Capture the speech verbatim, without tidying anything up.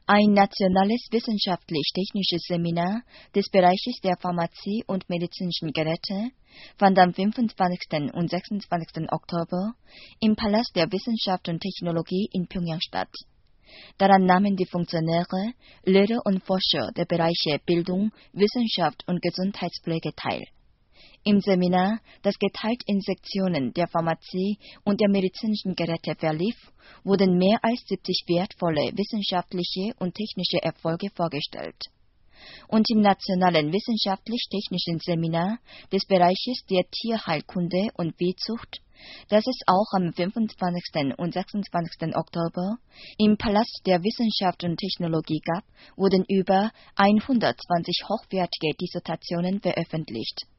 Ein nationales wissenschaftlich-technisches Seminar des Bereiches der Pharmazie und medizinischen Geräte fand am fünfundzwanzigsten und sechsundzwanzigsten Oktober im Palast der Wissenschaft und Technologie in Pjöngjang statt. Daran nahmen die Funktionäre, Lehrer und Forscher der Bereiche Bildung, Wissenschaft und Gesundheitspflege teil. Im Seminar, das geteilt in Sektionen der Pharmazie und der medizinischen Geräte verlief, wurden mehr als siebzig wertvolle wissenschaftliche und technische Erfolge vorgestellt. Und im nationalen wissenschaftlich-technischen Seminar des Bereiches der Tierheilkunde und Viehzucht, das es auch am fünfundzwanzigsten und sechsundzwanzigsten Oktober im Palast der Wissenschaft und Technologie gab, wurden über hundertzwanzig hochwertige Dissertationen veröffentlicht.